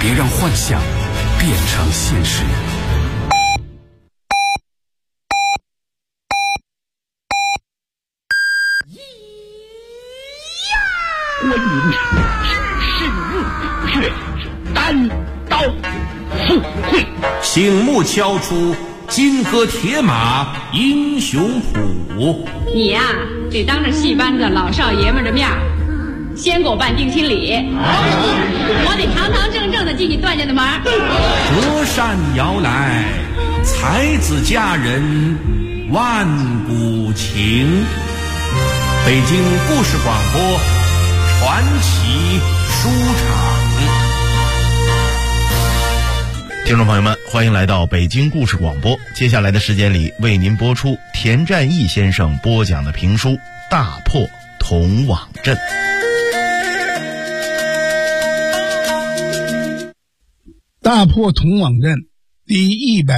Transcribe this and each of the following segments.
别让幻想变成现实。 观音只身入血，单刀赴会， 醒目敲出金戈铁马英雄谱。 你呀，得当着戏班子老少爷们的面先给我办定亲礼，我得堂堂正正的进你段家的门。 隔山摇来，才子佳人万古情。北京故事广播传奇书场。 听众朋友们，欢迎来到北京故事广播。接下来的时间里，为您播出田占义先生播讲的评书《大破铜网阵》。 大破铜网阵第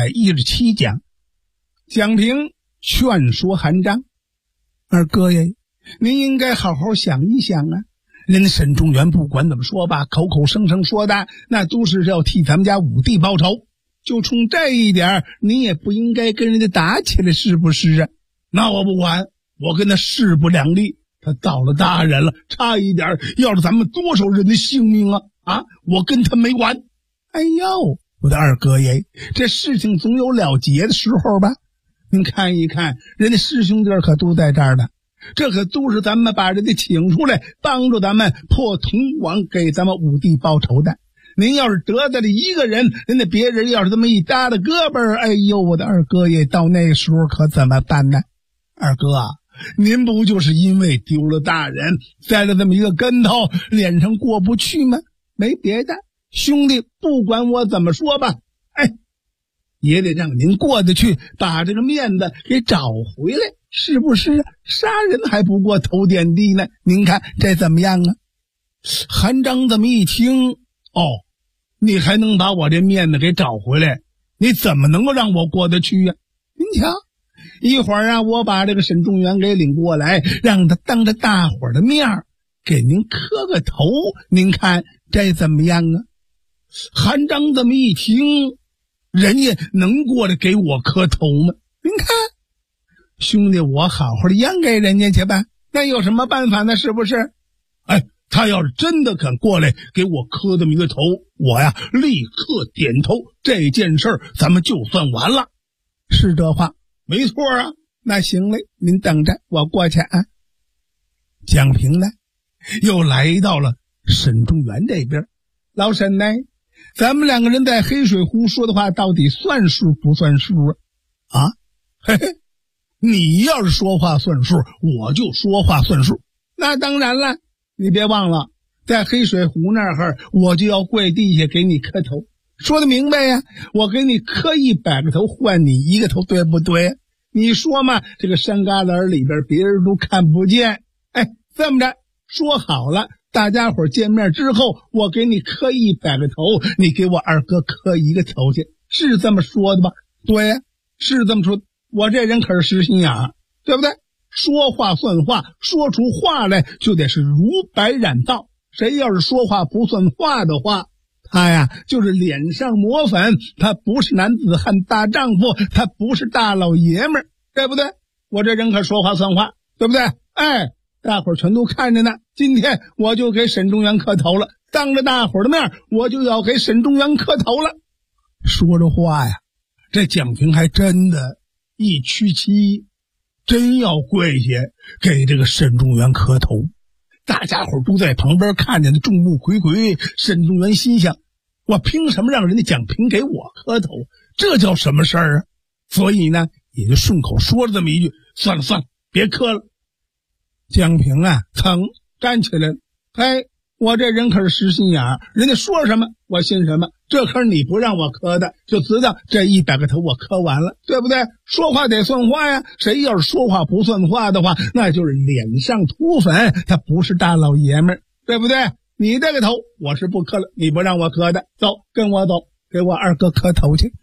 117讲，蒋平劝说韩章：二哥呀，您应该好好想一想啊！人家沈仲元不管怎么说吧，口口声声说的那都是要替咱们家武帝报仇，就冲这一点，你也不应该跟人家打起来，是不是啊？那我不管，我跟他势不两立，他到了大人了，差一点要了咱们多少人的性命啊！我跟他没完。哎呦，我的二哥爷，这事情总有了结的时候吧？您看一看，人家师兄弟可都在这儿呢，这可都是咱们把人家请出来，帮助咱们破铜网，给咱们武帝报仇的。您要是得罪了一个人，人家别人要是这么一搭的胳膊，哎呦，我的二哥爷，到那时候可怎么办呢？二哥啊，您不就是因为丢了大人，栽了这么一个跟头，脸上过不去吗？没别的，兄弟，不管我怎么说吧，也得让您过得去，把这个面子给找回来，是不是？杀人还不过头点地呢，您看这怎么样啊？韩章这么一听，你还能把我这面子给找回来？你怎么能够让我过得去呀？您瞧，一会儿我把这个沈仲元给领过来，让他当着大伙儿的面给您磕个头，您看这怎么样啊？韩章这么一听，人家能过来给我磕头吗？您看，兄弟，我好好的让给人家去吧，那有什么办法呢？是不是？他要是真的肯过来给我磕这么一个头，我呀立刻点头，这件事儿咱们就算完了。是这话没错啊。那行嘞，您等着，我过去啊。蒋平呢，又来到了沈仲元这边。老沈呢，咱们两个人在黑水湖说的话到底算数不算数啊？你要是说话算数，我就说话算数。那当然了，你别忘了，在黑水湖那儿我就要跪地下给你磕头，说得明白呀，我给你磕100个头换你1个头，对不对？你说嘛，这个山旮旯里边别人都看不见。这么着说好了，大家伙见面之后，我给你磕100个头，你给我二哥磕1个头去，是这么说的吧？对呀，是这么说。我这人可是实心眼儿，对不对？说话算话，说出话来就得是如白染道。谁要是说话不算话的话，他呀就是脸上抹粉，他不是男子汉大丈夫，他不是大老爷们儿，对不对？我这人可说话算话，对不对？大伙儿全都看着呢，今天我就给沈仲元磕头了，当着大伙儿的面，我就要给沈仲元磕头了。说着话呀，这蒋平还真的一屈膝，真要跪下给这个沈仲元磕头。大家伙都在旁边看见的众目睽睽，沈仲元心想，我凭什么让人家蒋平给我磕头？这叫什么事儿啊？所以呢，也就顺口说了这么一句，算了，别磕了。蒋平噌站起来了，我这人可是实心眼儿，人家说什么我信什么，这可是你不让我磕的，就知道这100个头我磕完了，对不对？说话得算话呀，谁要是说话不算话的话，那就是脸上涂粉，他不是大老爷们儿，对不对？你这个头我是不磕了，你不让我磕的，走，跟我走，给我二哥磕头去。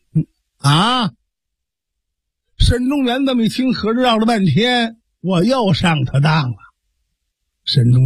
沈仲元这么一听，合着绕了半天，我又上他当了。沈仲元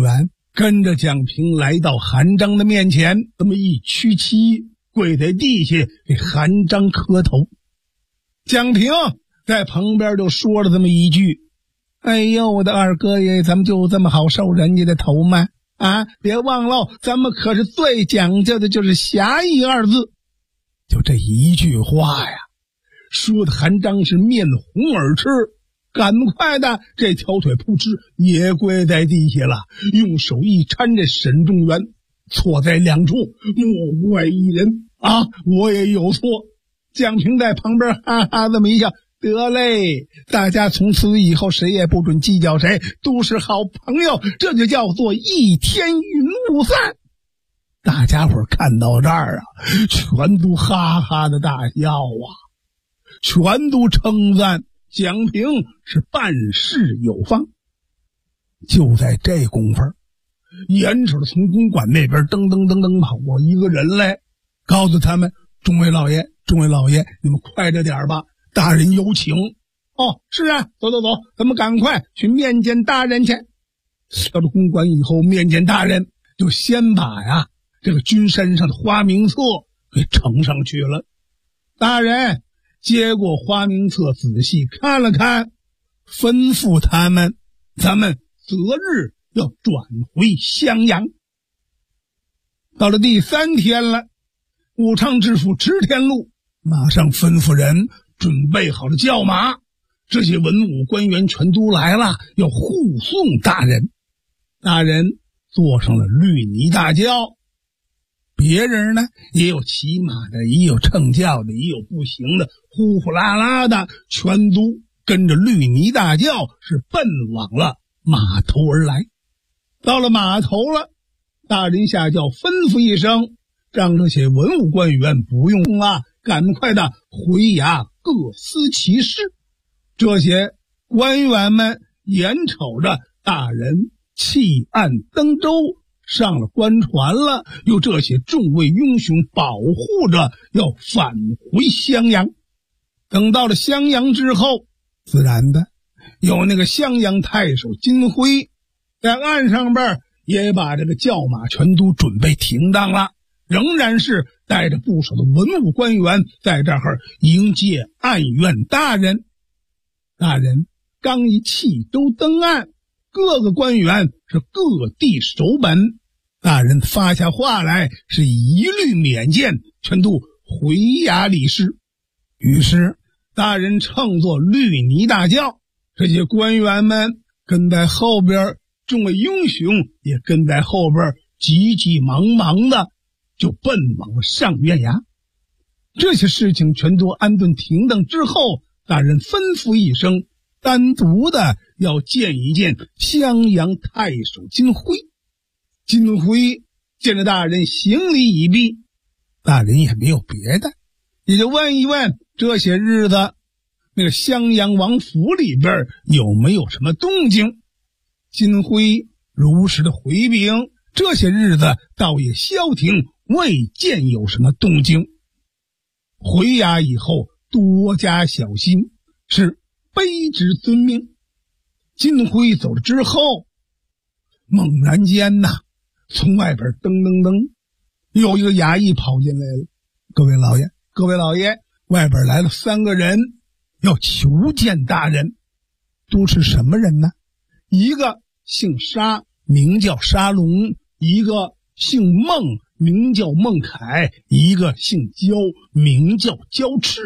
跟着蒋平来到韩章的面前，这么一屈膝，跪在地下给韩章磕头。蒋平在旁边就说了这么一句：哎呦，我的二哥爷，咱们就这么好受人家的头吗？啊，别忘了，咱们可是最讲究的就是侠义二字。就这一句话呀，说的韩章是面红耳赤，赶快的这条腿扑哧也跪在地下了，用手一搀着沈仲元，错在两处，莫怪一人啊，我也有错。蒋平在旁边哈哈这么一笑，得嘞，大家从此以后谁也不准计较谁，都是好朋友，这就叫做一天云雾散。大家伙看到这儿啊，全都哈哈的大笑啊，全都称赞蒋平是办事有方。就在这功夫，眼瞅着从公馆那边噔噔噔噔跑过一个人来，告诉他们：众位老爷，你们快着点吧，大人有请。哦，是啊，走，咱们赶快去面见大人去。到了公馆以后，面见大人就先把这个君山上的花名册给呈上去了。大人接过花名册，仔细看了看，吩咐他们，咱们择日要转回襄阳。到了第3天了，武昌知府池天禄马上吩咐人准备好了轿马，这些文武官员全都来了，要护送大人。大人坐上了绿泥大轿，别人呢也有骑马的，也有乘轿的，也有步行的，呼呼啦啦的，全都跟着绿泥大轿是奔往了码头而来。到了码头了，大人下轿吩咐一声，让这些文武官员不用了，赶快的回衙各司其事。这些官员们眼瞅着大人弃岸登舟，上了官船了，有这些众位英雄保护着，要返回襄阳。等到了襄阳之后，自然的有那个襄阳太守金辉在岸上边也把这个轿马全都准备停当了，仍然是带着不少的文武官员在这儿迎接案院大人。大人刚一弃舟登岸，各个官员是各地守本，大人发下话来，是一律免见，全都回衙理事。于是大人乘坐绿泥大轿，这些官员们跟在后边，众位英雄也跟在后边，急急忙忙的就奔往了上院衙。这些事情全都安顿停当之后，大人吩咐一声，单独的要见一见襄阳太守金辉。金辉见着大人行礼已毕，大人也没有别的，也就问一问这些日子那个襄阳王府里边有没有什么动静。金辉如实的回禀，这些日子倒也消停，未见有什么动静。回衙以后多加小心，是卑职遵命。金辉走了之后，猛然间从外边噔噔噔有一个衙役跑进来了。各位老爷，外边来了3个人，要求见大人。都是什么人呢？一个姓沙，名叫沙龙；一个姓孟，名叫孟凯；一个姓焦，名叫焦赤。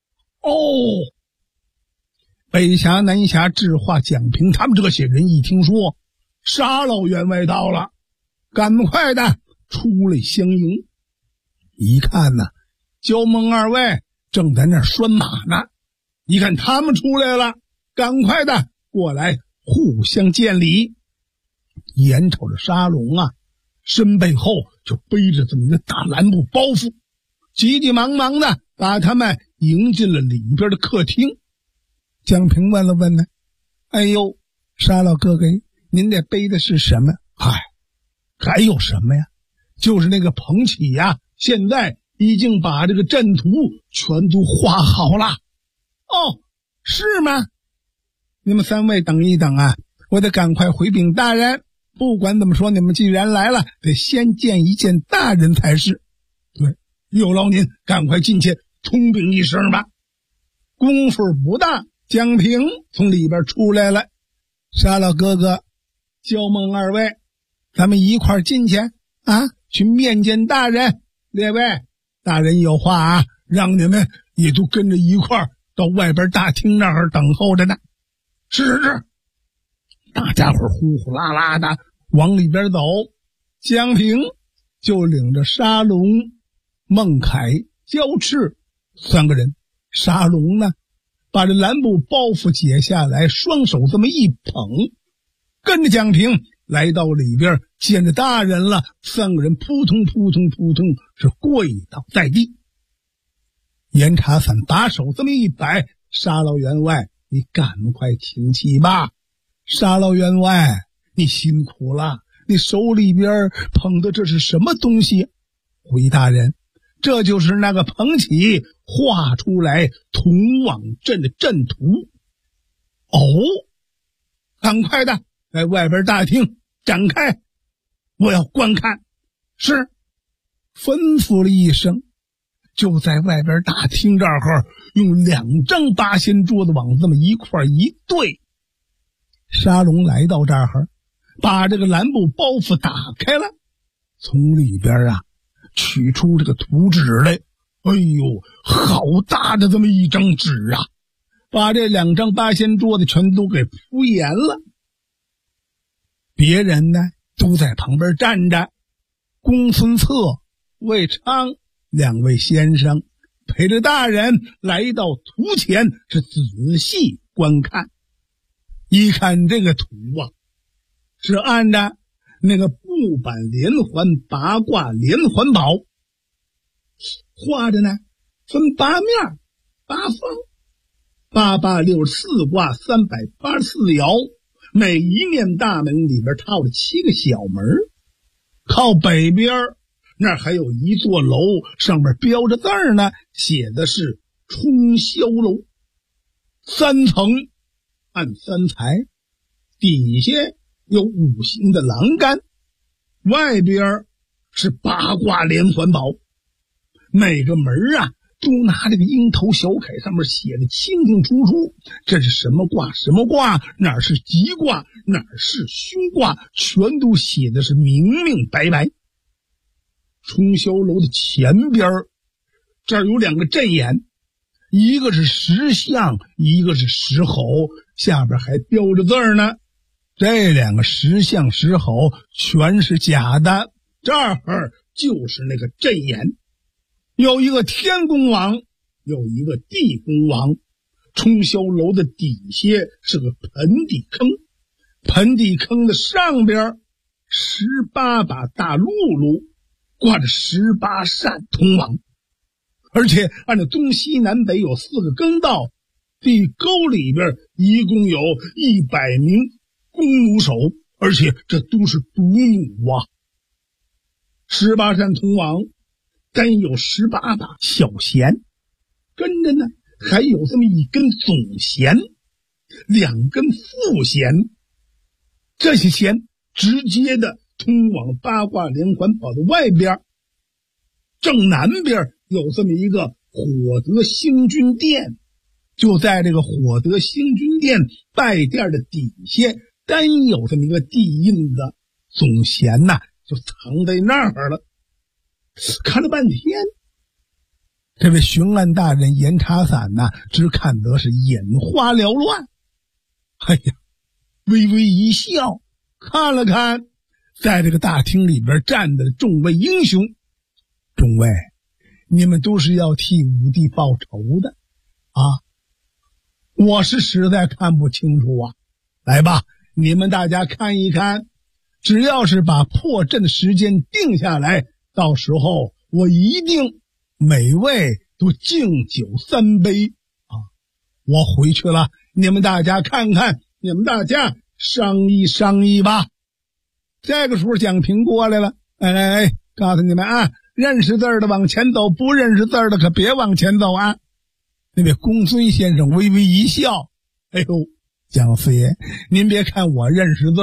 北峡南峡智化蒋平他们这些人一听说沙老员外到了，赶快的出来相迎。一看焦孟二位正在那儿拴马呢，一看他们出来了，赶快的过来互相见礼。眼瞅着沙龙身背后就背着这么一个大蓝布包袱，急急忙忙的把他们迎进了里边的客厅。蒋平问了问哎呦，沙老哥哥，您这背的是什么？还有什么呀？就是那个彭启现在已经把这个阵图全都画好了。是吗？你们3位等一等我得赶快回禀大人， 不管怎么说，你们既然来了，得先见一见大人才是。对，有劳您赶快进去通禀一声吧。功夫不大，蒋平从里边出来了。沙老哥哥，焦孟二位，咱们一块进去啊，去面见大人。列位，大人有话啊，让你们也都跟着一块到外边大厅那儿等候着呢。是，大家伙呼呼啦啦的往里边走。江平就领着沙龙、孟凯、焦赤3个人。沙龙呢，把这蓝布包袱解下来，双手这么一捧，跟着蒋平来到里边，见着大人了。3个人扑通扑通扑通是跪倒在地。严查伞把手这么一摆，沙老员外，你赶快请起吧。沙老员外，你辛苦了，你手里边捧的这是什么东西？回大人，这就是那个捧起画出来同往镇的阵图。哦，赶快的在外边大厅展开，我要观看。是，吩咐了一声，就在外边大厅这儿用2张八仙桌子往这么一块一对。沙龙来到这儿，把这个蓝布包袱打开了，从里边啊取出这个图纸来。哎呦，好大的这么一张纸啊，把这2张八仙桌子全都给铺严了。别人呢都在旁边站着，公孙策、魏昌2位先生陪着大人来到图前，是仔细观看。一看这个图啊，是按照那个布板连环八卦连环宝画的呢，分8面8方，8八64卦384爻，每一面大门里边套着7个小门。靠北边那还有一座楼，上面标着字儿呢，写的是冲霄楼，3层按3才，底下有5行的栏杆，外边是八卦连环宝。每个门啊都拿这个鹰头小楷，上面写的清清楚楚，这是什么卦什么卦，哪是吉卦哪是凶卦，全都写的是明明白白。冲霄楼的前边这儿有2个阵眼，一个是石象，一个是石猴，下边还标着字儿呢。这2个石象石猴全是假的，这儿就是那个阵眼。有一个天宫王，有一个地宫王。冲霄楼的底下是个盆底坑，盆底坑的上边18把大辘轳，挂着18扇通往，而且按照东西南北有4个更道，地沟里边一共有100名弓弩手，而且这都是独弩啊。18扇通往，单有18把小弦，跟着呢还有这么一根总弦，2根副弦，这些弦直接的通往八卦连环宝的外边。正南边有这么一个火德星君殿，就在这个火德星君殿拜殿的底下，单有这么一个地印的总弦呐，就藏在那儿了。看了半天，这位巡案大人严查伞呐，只看得是眼花缭乱。哎呀，微微一笑，看了看在这个大厅里边站的众位英雄，众位，你们都是要替武帝报仇的啊！我是实在看不清楚啊。来吧，你们大家看一看，只要是把破阵的时间定下来，到时候我一定每位都敬酒3杯啊！我回去了，你们大家看看，你们大家商议商议吧。这个时候蒋平过来了，哎，告诉你们啊，认识字的往前走，不认识字的可别往前走啊。那位公孙先生微微一笑，哎呦，蒋四爷，您别看我认识字儿，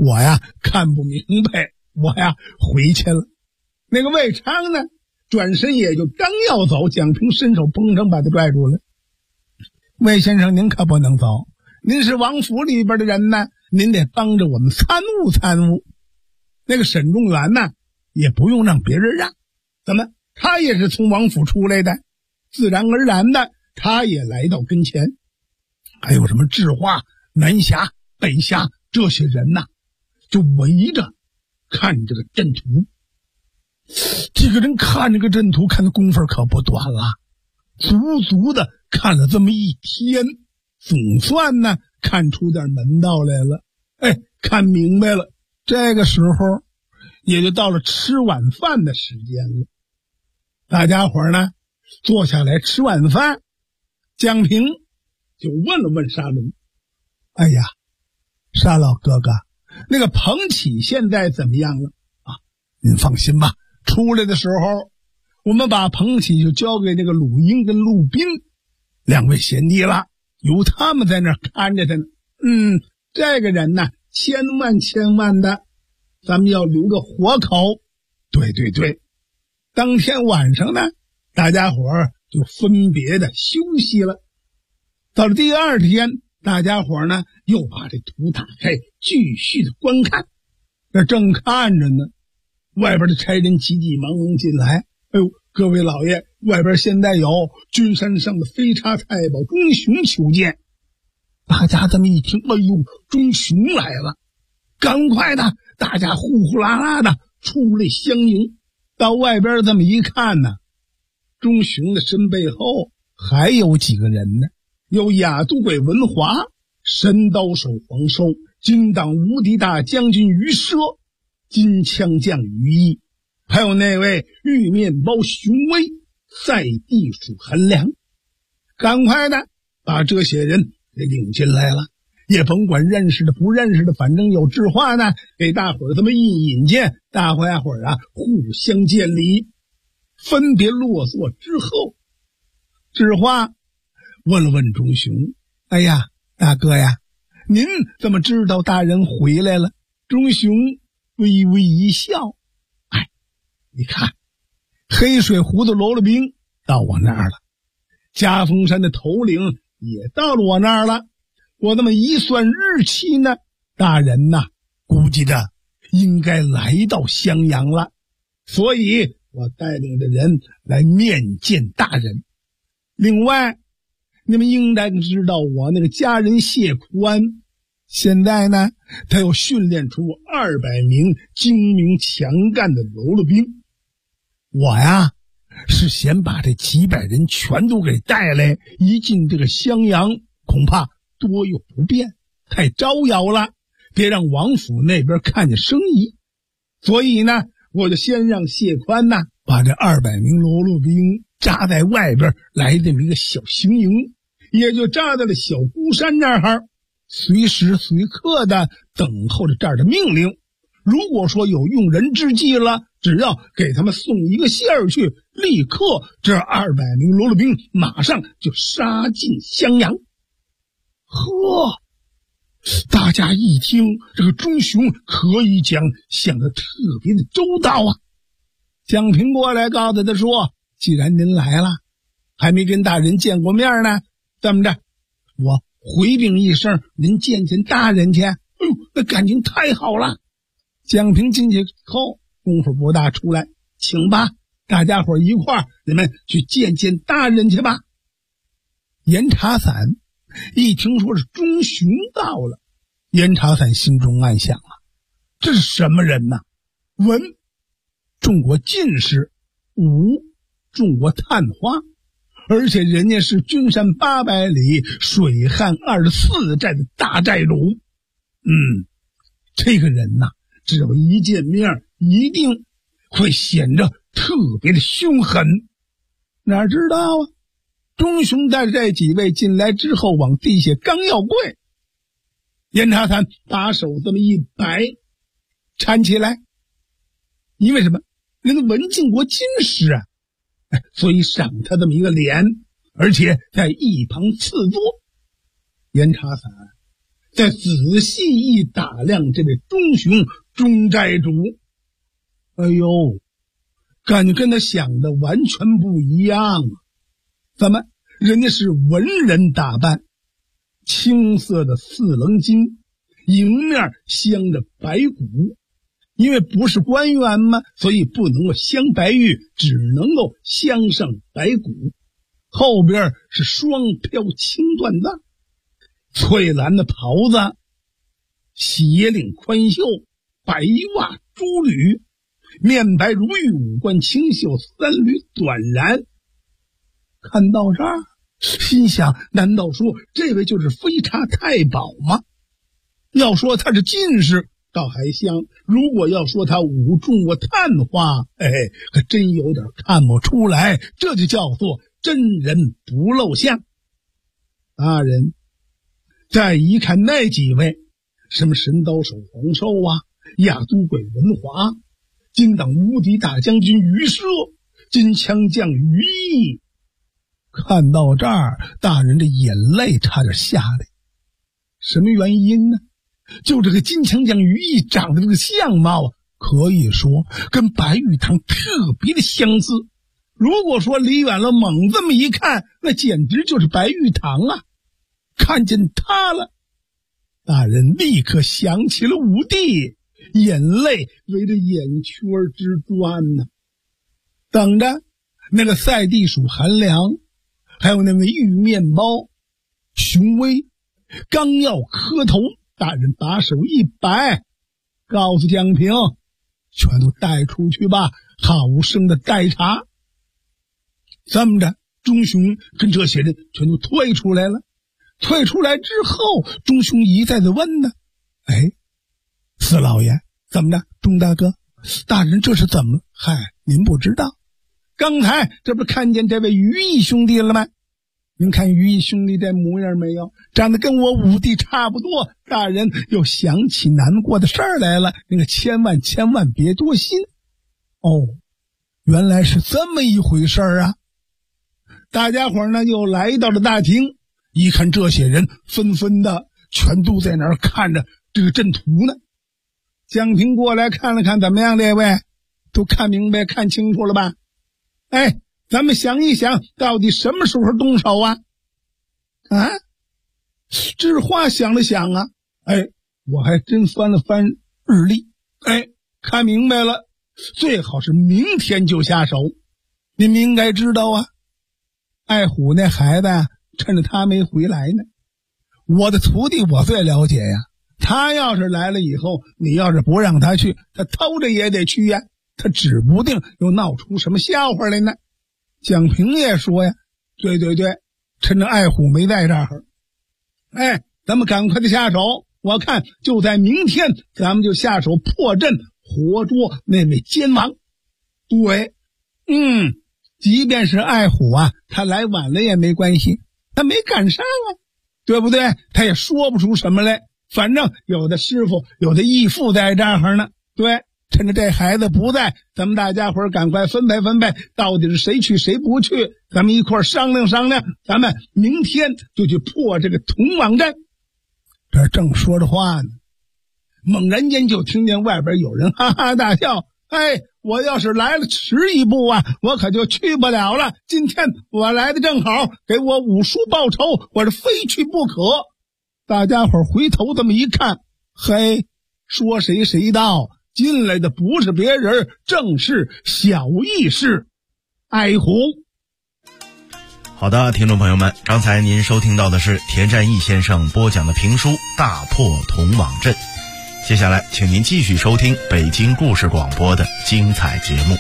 我呀看不明白，我呀回去了。那个魏昌呢，转身也就刚要走，蒋平伸手砰声把他拽住了。魏先生，您可不能走，您是王府里边的人呢，您得帮着我们参悟参悟。那个沈仲元呢，也不用让别人让，怎么他也是从王府出来的，自然而然的他也来到跟前。还有什么智化、南侠、北侠这些人呐，就围着看这个阵图。这个人看这个阵图看的功夫可不短了，足足的看了这么一天，总算呢看出点门道来了。看明白了。这个时候也就到了吃晚饭的时间了。大家伙呢坐下来吃晚饭，蒋平就问了问沙龙：哎呀，沙老哥哥，那个彭启现在怎么样了啊？您放心吧，出来的时候我们把彭启就交给那个鲁英跟陆斌两位贤弟了，由他们在那儿看着他呢。这个人呢千万的咱们要留个活口。对，当天晚上呢大家伙儿就分别的休息了。到了第二天，大家伙儿呢又把这图打开继续的观看。这正看着呢，外边的差人急急忙忙进来。各位老爷，外边现在有君山上的飞叉太保钟雄求见。大家这么一听，钟雄来了，赶快的大家呼呼啦啦的出来相迎。到外边这么一看呢，钟雄的身背后还有几个人呢，有雅都鬼文华、神刀手黄收、金党无敌大将军于奢、金枪将于毅，还有那位玉面包熊威、在地属韩良。赶快的把这些人给领进来了，也甭管认识的不认识的，反正有智化呢，给大伙儿这么一引荐，大伙儿啊互相见礼。分别落座之后，智化问了问钟雄：哎呀，大哥呀，您怎么知道大人回来了？钟雄微微一笑：你看，黑水湖的喽啰兵到我那儿了，夹峰山的头领也到了我那儿了。我那么一算日期呢，大人呐，估计着应该来到襄阳了，所以我带领着人来面见大人。另外，你们应该知道我那个家人谢宽，现在呢，他又训练出200名精明强干的喽啰兵。我呀，是先把这几百人全都给带来，一进这个襄阳，恐怕多有不便，太招摇了，别让王府那边看见生意。所以呢，我就先让谢宽呢，把这200名喽啰兵扎在外边来这么一个小行营，也就扎在了小孤山那儿，随时随刻的等候着这儿的命令。如果说有用人之计了，只要给他们送一个信儿去，立刻这200名喽啰兵马上就杀进襄阳。呵，大家一听，这个钟雄可以讲想得特别的周到啊。蒋平过来告诉他说：既然您来了，还没跟大人见过面呢，这么着，我回禀一声，您见见大人去。那感情太好了。蒋平进去后功夫不大，出来，请吧，大家伙一块儿，你们去见见大人去吧。严查散一听说是钟雄到了，严查散心中暗想啊，这是什么人呢？文中过进士，武中过探花，而且人家是君山800里水旱24寨的大寨主。这个人呐，只要一见面，一定会显得特别的凶狠。哪知道啊，钟雄带着这几位进来之后，往地下刚要跪，严查散把手这么一摆，搀起来。因为什么？人家文进国进士啊，所以赏他这么一个脸，而且在一旁赐座。严查散再仔细一打量这位钟雄钟寨主，哎呦，感觉跟他想的完全不一样啊！怎么，人家是文人打扮，青色的四棱巾，迎面镶着白骨，因为不是官员嘛，所以不能够镶白玉，只能够镶上白骨。后边是双飘青缎带，翠蓝的袍子，斜领宽袖，白袜珠履，面白如玉，五官清秀，三缕短髯。看到这儿，心想，难道说这位就是飞叉太保吗？要说他是进士倒还香，如果要说他武中过探花，可真有点看不出来，这就叫做真人不露相。大人再一看那几位，什么神刀手黄寿啊，亚都鬼文华，金党无敌大将军于奢，金枪将于毅，看到这儿，大人的眼泪差点下来。什么原因呢？就这个金枪将于毅长得这个相貌啊，可以说跟白玉堂特别的相似。如果说离远了猛这么一看，那简直就是白玉堂啊！看见他了，大人立刻想起了武帝，眼泪围着眼圈之转呢。等着，那个赛地鼠韩良，还有那位玉面包熊威，刚要磕头，大人把手一摆，告诉蒋平，全都带出去吧，好生的待查。这么着，钟雄跟这些人全都退出来了。退出来之后，钟雄一再的问呢，四老爷，怎么着？钟大哥，大人这是怎么？嗨，您不知道，刚才这不看见这位于毅兄弟了吗？您看于毅兄弟这模样没有？长得跟我武帝差不多。大人又想起难过的事儿来了，那个千万别多心。哦，原来是这么一回事啊！大家伙呢又来到了大厅，一看这些人纷纷的全都在那儿看着这个阵图呢。蒋平过来看了看，怎么样？这位都看明白看清楚了吧？咱们想一想，到底什么时候动手啊？智化想了想啊，我还真翻了翻日历，看明白了，最好是明天就下手。你们应该知道啊，爱虎那孩子啊，趁着他没回来呢，我的徒弟我最了解呀。他要是来了以后，你要是不让他去，他偷着也得去呀，他指不定又闹出什么笑话来呢。蒋平也说呀，对，趁着爱虎没在这儿，咱们赶快的下手，我看就在明天咱们就下手破阵，活捉那位奸王。对，即便是爱虎啊，他来晚了也没关系，他没赶上啊，对不对？他也说不出什么来，反正有的师傅有的义父在这儿呢。对，趁着这孩子不在，咱们大家伙赶快分配，到底是谁去谁不去，咱们一块商量，咱们明天就去破这个铜网阵。这正说着话呢，猛然间就听见外边有人哈哈大笑，我要是来了迟一步啊，我可就去不了了。今天我来的正好，给我五叔报仇，我是非去不可。大家伙回头这么一看，说谁谁到，进来的不是别人，正是小义士爱虎。 好的，听众朋友们，刚才您收听到的是田占义先生播讲的评书《大破铜网阵》。接下来请您继续收听北京故事广播的精彩节目。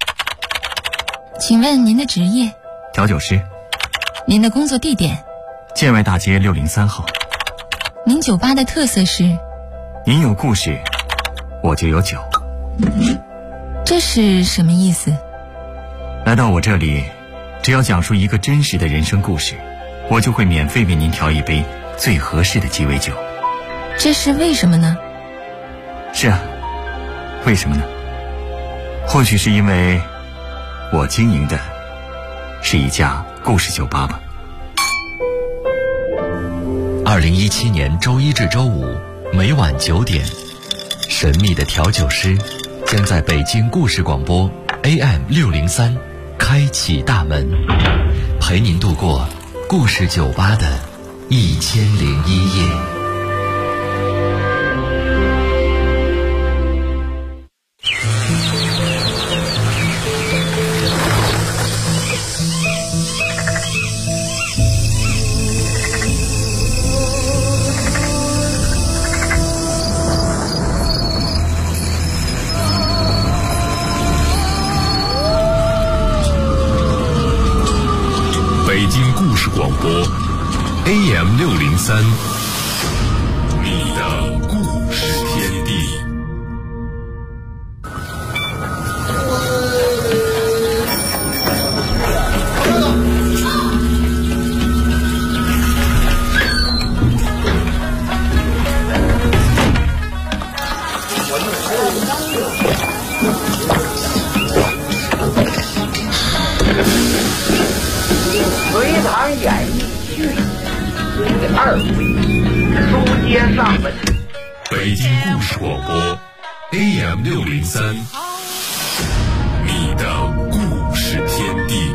请问您的职业？ 调酒师。 您的工作地点？ 建外大街603号。 您酒吧的特色是？ 您有故事，我就有酒。 这是什么意思？ 来到我这里，只要讲述一个真实的人生故事，我就会免费为您调一杯最合适的鸡尾酒。 这是为什么呢？ 是啊，为什么呢？或许是因为我经营的是一家故事酒吧吧。 2017年周一至周五每晚9点，神秘的调酒师将在北京故事广播 AM603开启大门，陪您度过故事酒吧的1001夜。 北京故事广播 AM603，你的故事天地。 隋唐演义续第2回，书接上文。 北京故事广播 AM603，你的故事天地。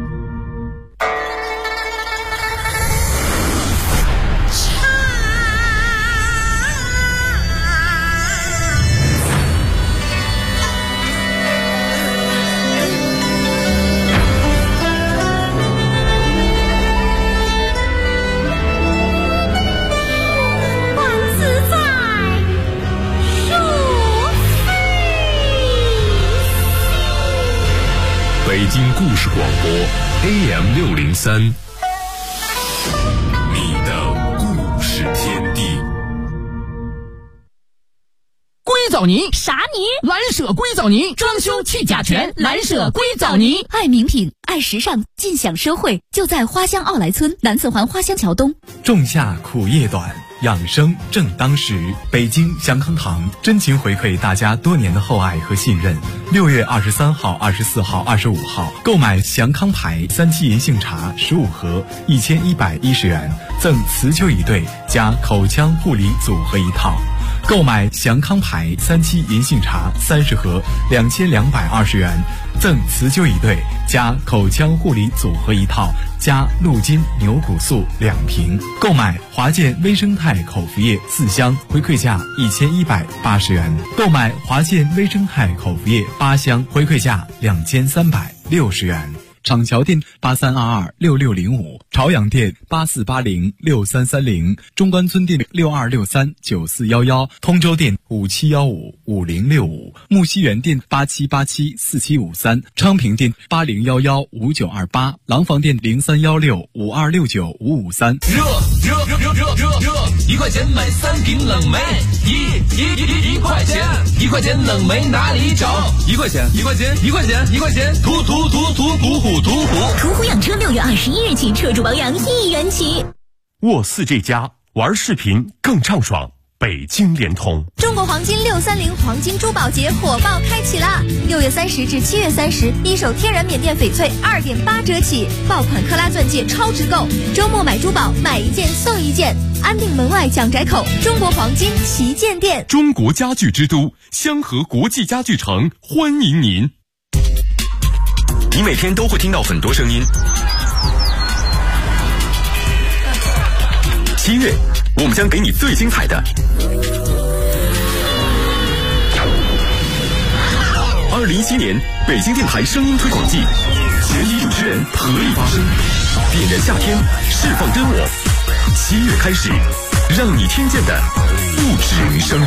北京故事广播 AM603，你的故事天地。 硅藻泥啥泥？ 蓝舍硅藻泥，装修去甲醛，蓝舍硅藻泥。 爱名品，爱时尚，尽享社会，就在花乡奥莱村南四环花乡桥东。 仲夏苦夜短，养生正当时。北京祥康堂真情回馈大家多年的厚爱和信任。6月23号、24号、25号，购买祥康牌3七银杏茶15盒，1110元，赠辞旧椅对加口腔护理组合一套。购买祥康牌3七银杏茶30盒，2220元，赠辞旧椅对加口腔护理组合一套，加鹿筋牛骨素2瓶。购买华健微生态口服液4箱，回馈价1180元。购买华健微生态口服液8箱，回馈价2360元。厂桥店83226605，朝阳店84806330，中关村店62639411，通州店57155065，木樨园店87874753，昌平店80115928，廊坊店031652695553。 热，1块钱买3瓶冷梅，一块钱，1块钱冷梅哪里找？1块钱，图虎。途虎养车6月21日起车主保养1元起。 沃4G+玩视频更畅爽，北京联通。 中国黄金630黄金珠宝节火爆开启啦！6月30至7月30，一手天然缅甸翡翠2.8折起，爆款克拉钻戒超值购，周末买珠宝买1件送1件，安定门外蒋宅口中国黄金旗舰店。 中国家具之都香河国际家具城欢迎您。你每天都会听到很多声音。7月，我们将给你最精彩的。2017年北京电台声音推广季，全体主持人合力发声，点燃夏天，释放真我。7月开始，让你听见的不止人声。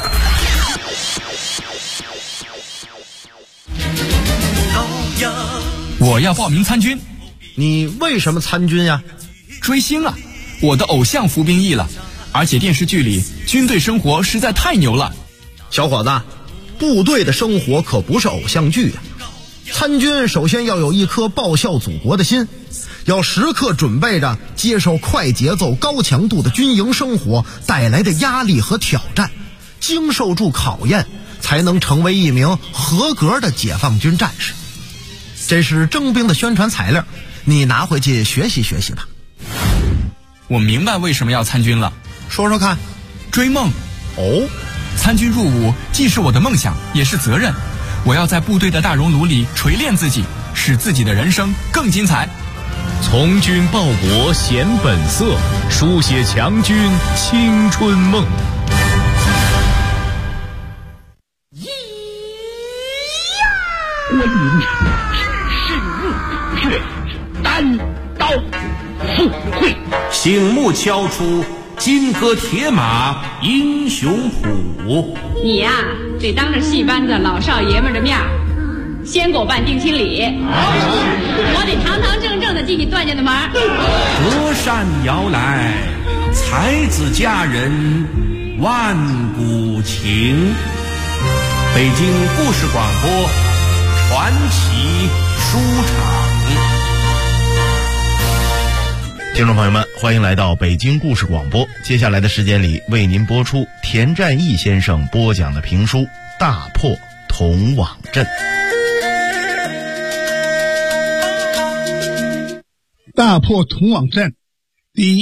我要报名参军。 你为什么参军呀？ 追星啊！我的偶像服兵役了，而且电视剧里军队生活实在太牛了。 小伙子，部队的生活可不是偶像剧呀。参军首先要有一颗报效祖国的心，要时刻准备着接受快节奏高强度的军营生活带来的压力和挑战，经受住考验，才能成为一名合格的解放军战士。这是征兵的宣传材料，你拿回去学习学习吧。 我明白为什么要参军了。 说说看。 追梦。 哦， 参军入伍既是我的梦想，也是责任。我要在部队的大熔炉里锤炼自己，使自己的人生更精彩。 从军报国显本色，书写强军青春梦。 关云长只身入虎穴，单刀赴会， 醒目敲出金戈铁马英雄谱。 你呀，得当着戏班子老少爷们的面先给我办定亲礼，我得堂堂正正的进你段家的门。 隔山摇来，才子佳人万古情。北京故事广播传奇书场。 听众朋友们，欢迎来到北京故事广播。接下来的时间里，为您播出田占义先生播讲的评书《大破铜网阵》。 大破铜网阵第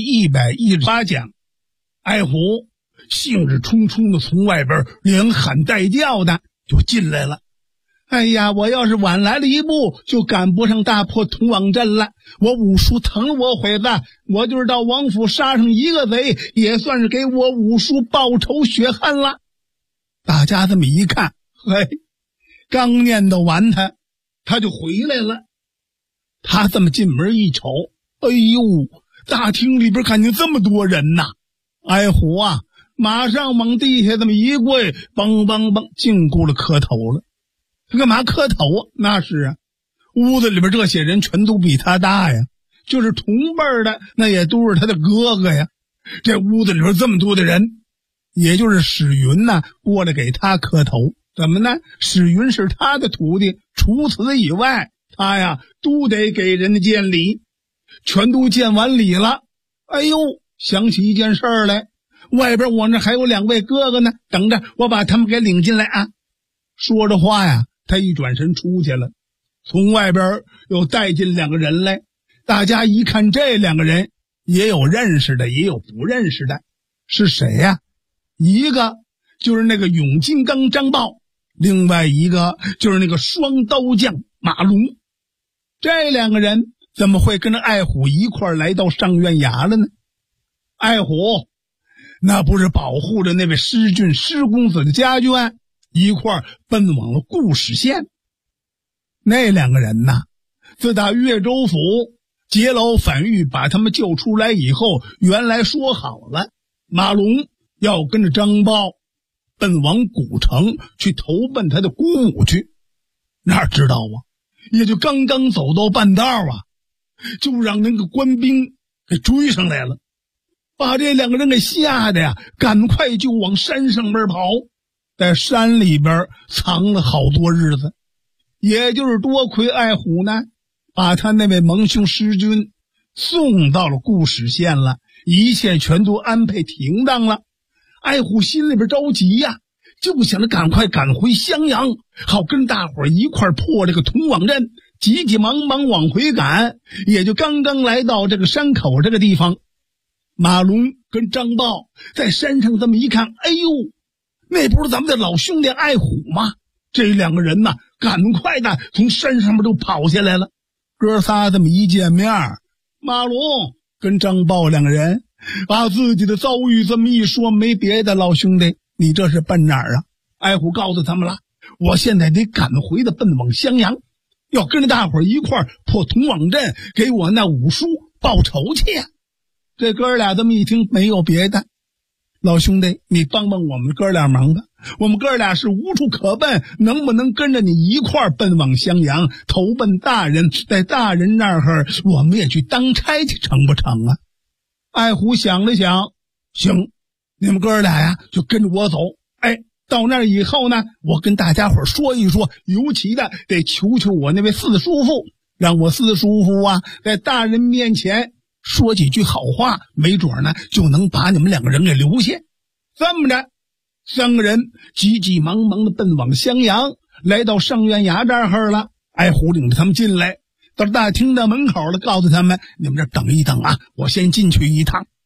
118讲，艾虎兴致冲冲的从外边连喊带叫的就进来了。哎呀，我要是晚来了一步，就赶不上大破铜网阵了。我武术疼了我会子，我就是到王府杀上一个贼，也算是给我武术报仇雪恨了。大家这么一看，嘿，刚念叨完他就回来了。他这么进门一瞅，哎呦，大厅里边看见这么多人呐！艾虎啊，马上往地下这么一跪，梆梆梆，进过了磕头了。他干嘛磕头啊？那是啊，屋子里边这些人全都比他大呀，就是同辈的，那也都是他的哥哥呀。这屋子里边这么多的人，也就是史云呐，过来给他磕头。怎么呢？史云是他的徒弟，除此以外，他呀都得给人家见礼。全都见完礼了，哎呦，想起一件事儿来，外边我那还有2位哥哥呢，等着我把他们给领进来啊。说着话呀，他一转身出去了，从外边又带进2个人来。大家一看这2个人，也有认识的，也有不认识的。是谁呀？一个就是那个永金刚张豹，另外一个就是那个双刀将马龙。这2个人怎么会跟着艾虎一块来到上院衙了呢？艾虎那不是保护着那位施俊施公子的家眷，一块奔往了固始县。那2个人呐，自打岳州府劫牢反狱把他们救出来以后，原来说好了，马龙要跟着张豹奔往古城去投奔他的姑母去。哪知道啊，也就刚刚走到半道啊，就让那个官兵给追上来了，把这2个人给吓得呀，赶快就往山上边跑，在山里边藏了好多日子。也就是多亏艾虎呢，把他那位盟兄施君送到了固始县了，一切全都安排停当了。艾虎心里边着急呀，就想着赶快赶回襄阳，好跟大伙一块破这个铜网阵。急急忙忙往回赶，也就刚刚来到这个山口这个地方，马龙跟张豹在山上这么一看，哎呦，那不是咱们的老兄弟艾虎吗？这2个人呐，赶快的从山上面都跑下来了。哥仨这么一见面，马龙跟张豹2个人把自己的遭遇这么一说，没别的，老兄弟，你这是奔哪儿啊？艾虎告诉他们了，我现在得赶回的奔往襄阳，要跟着大伙一块破铜网阵，给我那武叔报仇去呀。这哥俩这么一听，没有别的，老兄弟，你帮帮我们哥俩忙吧，我们哥俩是无处可奔，能不能跟着你一块奔往襄阳，投奔大人，在大人那儿我们也去当差去，成不成啊？艾虎想了想，行，你们哥俩呀就跟着我走。哎，到那儿以后呢，我跟大家伙说一说，尤其的得求求我那位四叔父，让我四叔父啊在大人面前说几句好话，没准呢就能把你们2个人给留下。这么着，3个人急急忙忙的奔往襄阳，来到上院衙这儿了。艾虎领着他们进来，到大厅的门口了，告诉他们，你们这等一等啊，我先进去一趟。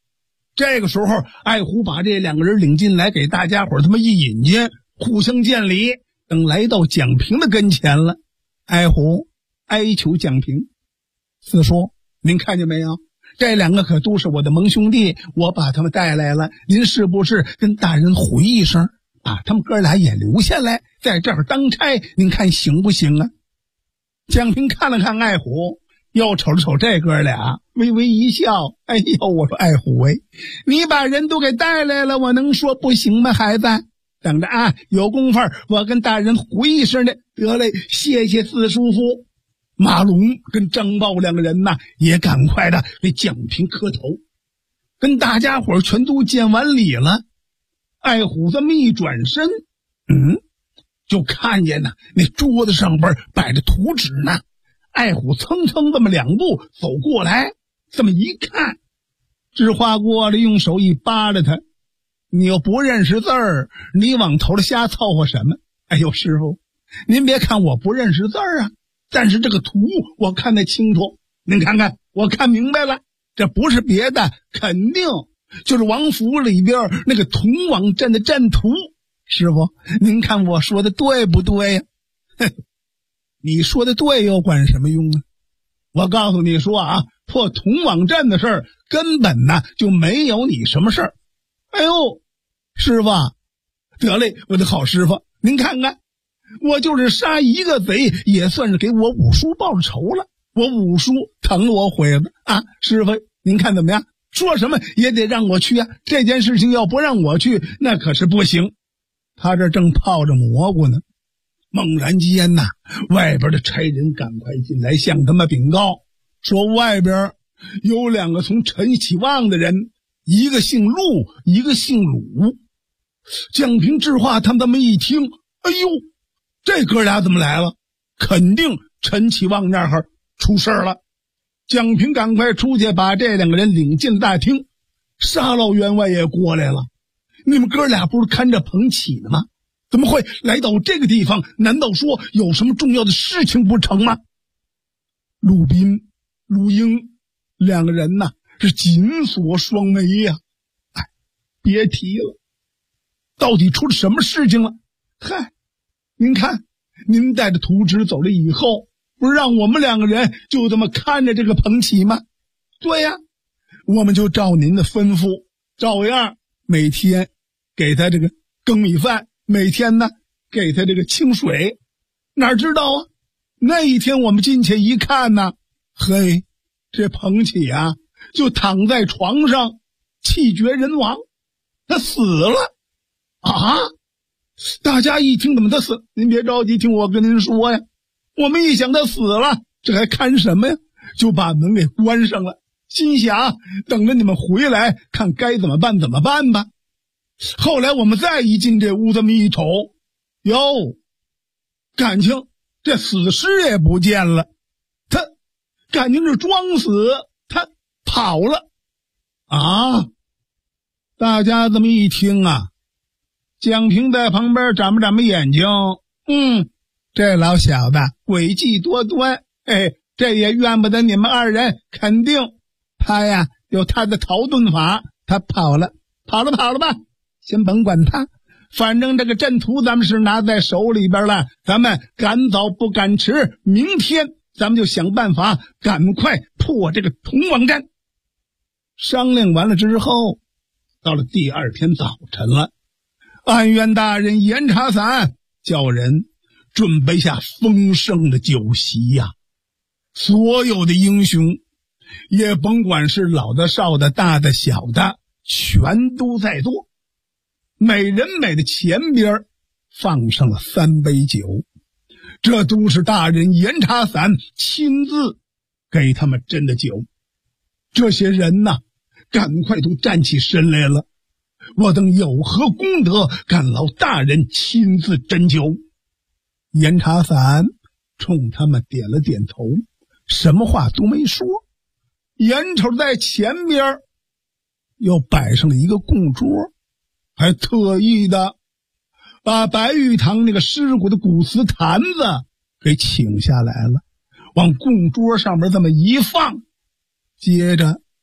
这个时候，爱虎把这2个人领进来，给大家伙他妈一引荐，互相见礼。等来到蒋平的跟前了，爱虎哀求蒋平：“四叔，您看见没有？这2个可都是我的盟兄弟，我把他们带来了，您是不是跟大人回一声，把他们哥俩也留下来，在这儿当差？您看行不行啊？”蒋平看了看爱虎，又瞅了瞅这哥俩，微微一笑：“哎呦，我说爱虎你把人都给带来了，我能说不行吗？孩子，等着啊，有功夫我跟大人回一声的。得嘞，谢谢四叔父。”马龙跟张豹2个人呐，也赶快的给蒋平磕头，跟大家伙全都见完礼了。爱虎这么一转身，就看见呢那桌子上边摆着图纸呢。爱虎蹭蹭这么2步走过来，这么一看，知画过来用手一扒拉他：“你又不认识字儿，你往头了瞎凑合什么？”“哎呦，师傅，您别看我不认识字儿啊，但是这个图我看得清楚，您看看，我看明白了，这不是别的，肯定就是王府里边那个铜王阵的阵图。师傅，您看我说的对不对呀？”“你说的对又管什么用啊？我告诉你说啊，破铜网阵的事儿根本呢就没有你什么事儿。”“哎呦，师傅，得嘞，我的好师傅，您看看，我就是杀一个贼，也算是给我五叔报了仇了。我五叔疼了我悔了啊！师傅，您看怎么样？说什么也得让我去啊！这件事情要不让我去，那可是不行。”他这正泡着蘑菇呢，猛然间呐，外边的差人赶快进来向他们禀告，说外边有2个从陈启旺的人，一个姓陆，一个姓鲁。蒋平、智化他们这么一听，哎呦，这哥俩怎么来了？肯定陈启旺那儿出事了。蒋平赶快出去把这2个人领进大厅。沙老员外也过来了：“你们哥俩不是看着彭启的吗？怎么会来到这个地方？难道说有什么重要的事情不成吗？”陆斌、陆英2个人呐，是紧锁双眉呀。别提了，到底出了什么事情了？嗨，您看，您带着图纸走了以后，不是让我们2个人就这么看着这个彭启吗？对呀，我们就照您的吩咐，照样每天给他这个羹米饭，每天呢给他这个清水。哪知道啊，那一天我们进去一看呢，嘿，这彭启啊就躺在床上气绝人亡，他死了啊！大家一听怎么他死，您别着急，听我跟您说呀。我们一想他死了，这还看什么呀？就把门给关上了，心想等着你们回来看该怎么办怎么办吧。后来我们再一进这屋这么一瞅，哟，感情这死尸也不见了，他感情是装死，他跑了啊！大家这么一听啊，蒋平在旁边眨巴眨巴眼睛，这老小子诡计多端，这也怨不得你们2人，肯定他呀有他的逃遁法，他跑了吧，先甭管他，反正这个阵图咱们是拿在手里边了，咱们赶早不赶迟，明天咱们就想办法赶快破这个铜网阵。商量完了之后，到了第2天早晨了，安院大人严查散叫人准备下丰盛的酒席呀，所有的英雄，也甭管是老的少的大的小的，全都在座。每人每的前边放上了3杯酒，这都是大人严查散亲自给他们斟的酒。这些人呐，赶快都站起身来了，我等有何功德，感劳大人亲自斟酒。严查散冲他们点了点头，什么话都没说。眼瞅在前边又摆上了一个供桌，还特意的把白玉堂那个尸骨的骨瓷坛子给请下来了，往供桌上面这么一放。接着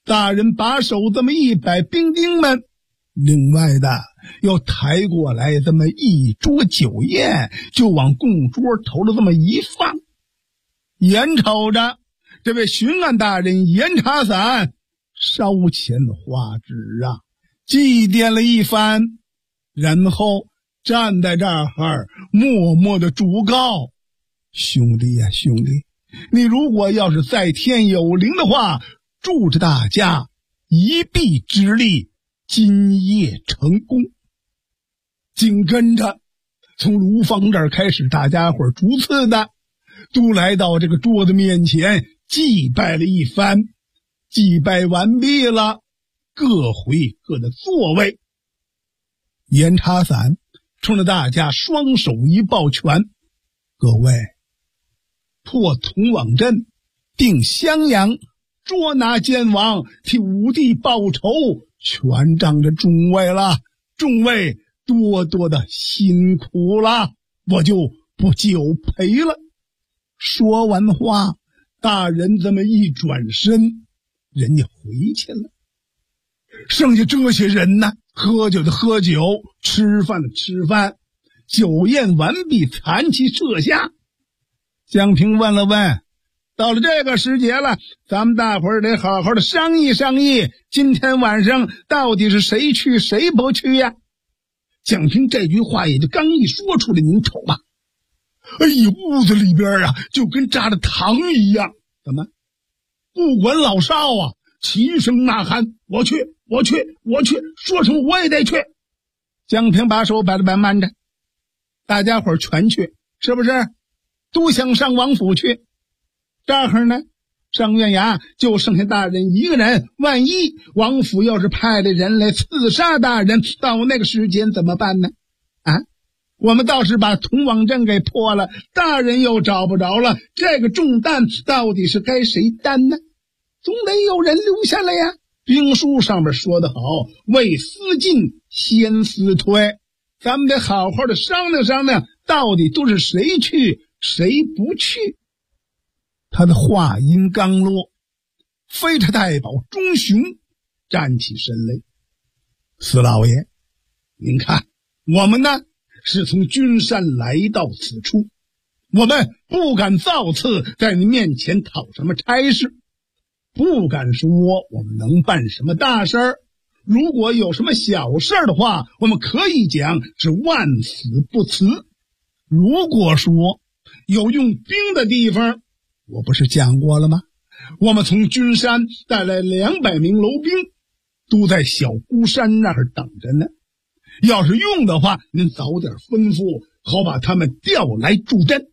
大人把手这么一摆，兵丁们另外的又抬过来这么一桌酒宴，就往供桌头的这么一放。眼瞅着这位巡按大人严查伞烧钱花枝啊，祭奠了一番，然后站在这儿默默的嘱告：兄弟呀，兄弟，你如果要是在天有灵的话，祝着大家一臂之力，今夜成功。紧跟着从炉房这儿开始，大家伙逐次的都来到这个桌子面前祭拜了一番。祭拜完毕了，各回各的座位。严查伞冲着大家双手一抱拳：各位，破铜网阵，定襄阳，捉拿奸王，替武帝报仇，全仗着众位了。众位多多的辛苦了，我就不久陪了。说完话，大人这么一转身，人家回去了。剩下这些人呢，喝酒的喝酒，吃饭的吃饭。酒宴完毕，残旗撤下。江平问了问，到了这个时节了，咱们大伙儿得好好的商议商议，今天晚上到底是谁去谁不去呀？蒋平这句话也就刚一说出来，您瞅吧，哎呀，屋子里边啊就跟炸的糖一样。怎么不管老少啊，齐声呐喊：我去，我去，我去，说什么我也得去。江平把手摆了摆，慢着，大家伙全去，是不是都想上王府去？这儿呢，上院衙就剩下大人一个人，万一王府要是派了人来刺杀大人，到那个时间怎么办呢？我们倒是把铜网阵给破了，大人又找不着了，这个重担到底是该谁担呢？总得有人留下来呀。兵书上面说得好，未思进先思推，咱们得好好的商量商量，到底都是谁去谁不去。他的话音刚落，飞车太保钟雄站起身来：司老爷，您看我们呢是从君山来到此处，我们不敢造次在您面前讨什么差事，不敢说我们能办什么大事儿。如果有什么小事儿的话，我们可以讲是万死不辞。如果说有用兵的地方，我不是讲过了吗？我们从君山带来200名楼兵，都在小孤山那儿等着呢。要是用的话，您早点吩咐，好把他们调来助阵。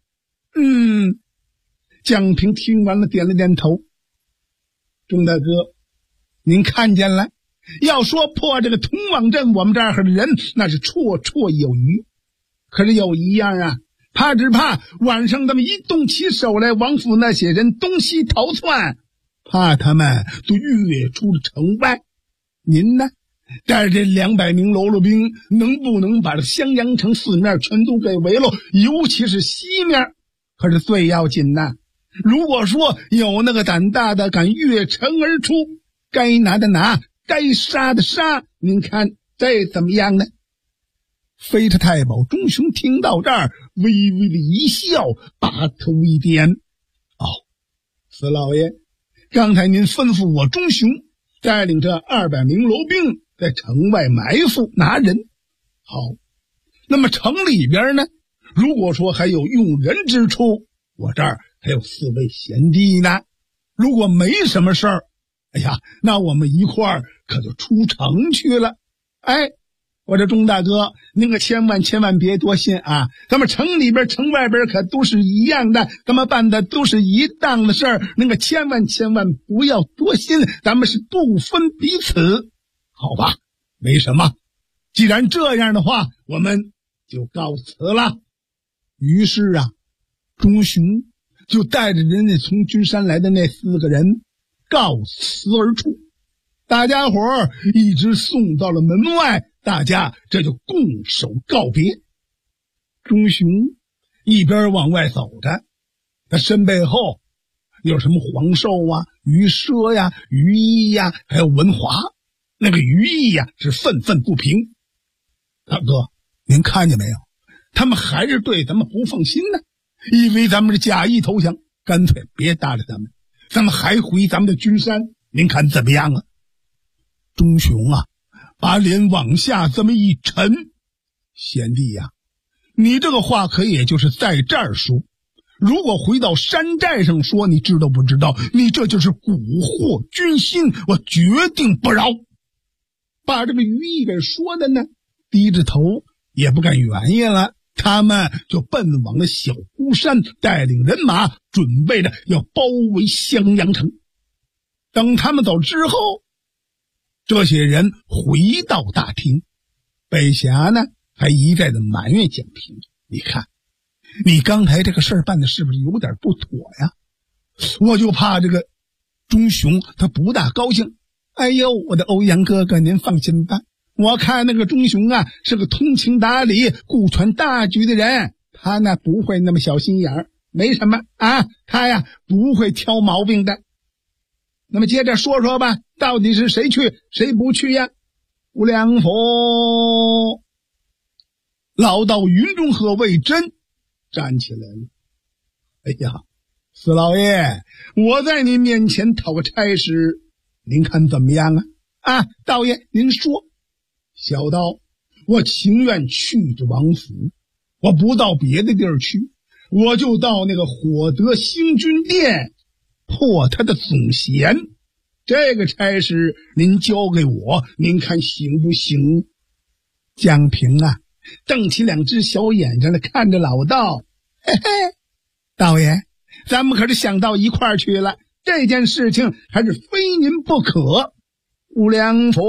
江平听完了点了点头。钟大哥，您看见了，要说破这个铜网阵，我们这儿的人那是绰绰有余。可是有一样啊，只怕晚上他们一动起手来，王府那些人东西逃窜，怕他们都跃出了城外。您呢，带着这200名喽啰兵，能不能把这襄阳城四面全都给围了，尤其是西面？可是最要紧的，如果说有那个胆大的敢越城而出，该拿的拿，该杀的杀，您看这怎么样呢？飞车太保钟雄听到这儿，微微的一笑，把头一点：司老爷，刚才您吩咐我钟雄带领这200名楼兵在城外埋伏拿人。好，那么城里边呢，如果说还有用人之处，我这儿还有4位贤弟呢。如果没什么事儿，那我们一块儿可就出城去了。我这钟大哥，您可千万别多心啊！咱们城里边城外边可都是一样的，咱们办的都是一档的事儿，那个千万不要多心，咱们是不分彼此，好吧？没什么，既然这样的话，我们就告辞了。于是啊，钟雄就带着人家从君山来的那4个人告辞而出，大家伙儿一直送到了门外，大家这就拱手告别。钟雄一边往外走着，他身背后有什么黄寿啊、于奢呀、于毅呀，还有文华。那个于毅呀是愤愤不平。大哥，您看见没有？他们还是对咱们不放心呢，以为咱们是假意投降，干脆别搭理咱们，咱们还回咱们的军山，您看怎么样啊？钟雄啊，把脸往下这么一沉，贤弟呀，你这个话可也就是在这儿说，如果回到山寨上说，你知道不知道？你这就是蛊惑军心，我决定不饶。把这个于毅给说的呢，低着头也不敢原因了。他们就奔往了小孤山，带领人马准备着要包围襄阳城。等他们走之后，这些人回到大厅，北峡呢还一再的埋怨蒋平，你看你刚才这个事儿办的是不是有点不妥呀？我就怕这个钟雄他不大高兴。哎呦，我的欧阳哥哥，您放心吧，我看那个钟雄啊是个通情达理、顾全大局的人，他呢不会那么小心眼儿，没什么啊，他呀不会挑毛病的。那么接着说说吧，到底是谁去谁不去呀？吴良甫、老道云中和魏征站起来了。哎呀，四老爷，我在您面前讨个差事，您看怎么样啊？啊，道爷您说。小道，我情愿去着王府，我不到别的地儿去，我就到那个火德兴军殿破他的总弦。这个差事您交给我，您看行不行？蒋平啊瞪起两只小眼睛来看着老道，嘿嘿，道爷，咱们可是想到一块儿去了，这件事情还是非您不可。吴良甫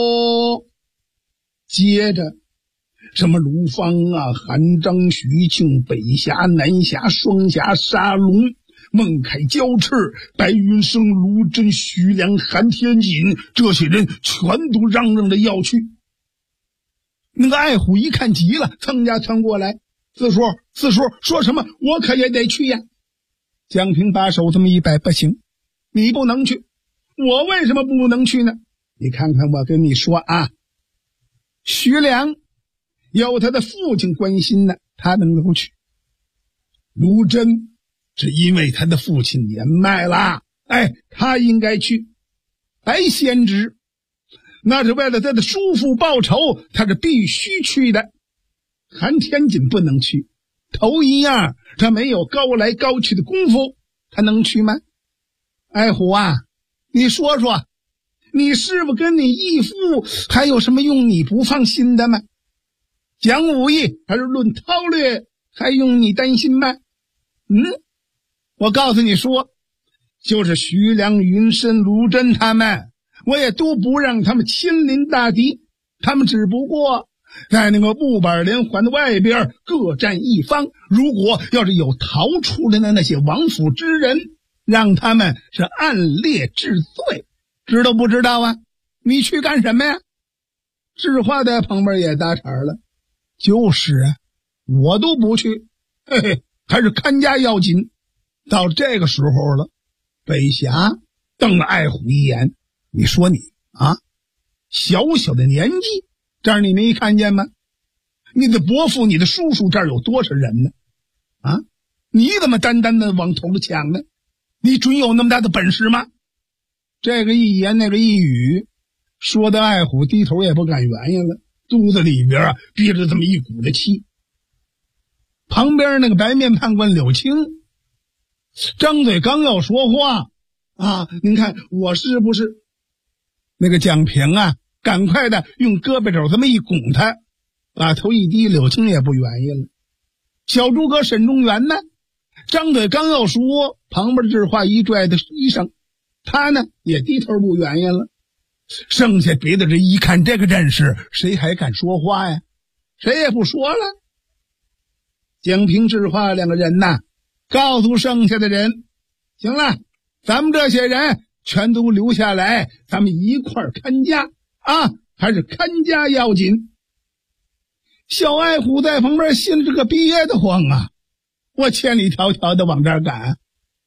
接着什么卢方啊、韩章、徐庆、北峡、南峡、双峡、沙龙、孟凯、焦赤、白云生、卢真、徐良、韩天锦，这些人全都嚷嚷着要去。那个爱虎一看急了，蹭家窜过来，四叔说什么我可也得去呀。蒋平把手这么一摆，不行，你不能去。我为什么不能去呢？你看看我跟你说啊，徐良有他的父亲关心呢，他能够去。卢真是因为他的父亲年迈了，哎，他应该去。白先知那是为了他的叔父报仇，他是必须去的。韩天锦不能去，头一样他没有高来高去的功夫，他能去吗？爱虎啊，你说说，你师傅跟你义父还有什么用你不放心的吗？讲武艺还是论韬略，还用你担心吗？我告诉你说，就是徐良、云深、卢真他们，我也都不让他们亲临大敌，他们只不过在那个木板连环的外边各占一方，如果要是有逃出来的那些王府之人，让他们是按列治罪，知道不知道啊？你去干什么呀？智化在旁边也搭茬了，就是啊，我都不去，嘿嘿，还是看家要紧。到这个时候了，北峡瞪了爱虎一眼，你说你啊，小小的年纪，这儿你没看见吗？你的伯父、你的叔叔这儿有多少人呢？啊，你怎么单单的往头里抢呢？你准有那么大的本事吗？这个一言那个一语，说的爱虎低头也不敢原因了，肚子里边憋着这么一股的气。旁边那个白面判官柳青张嘴刚要说话啊，您看我是不是？那个蒋平啊赶快的用胳膊肘这么一拱他，把头一低，柳青也不原因了。小诸葛沈中元呢张嘴刚要说，旁边智化一拽的衣裳，他呢也低头不原因了。剩下别的人一看这个阵势，谁还敢说话呀？谁也不说了。蒋平、智化两个人呐，告诉剩下的人，行了，咱们这些人全都留下来，咱们一块儿看家啊，还是看家要紧。小爱虎在旁边心里这个憋得慌啊，我千里迢迢的往这儿赶啊，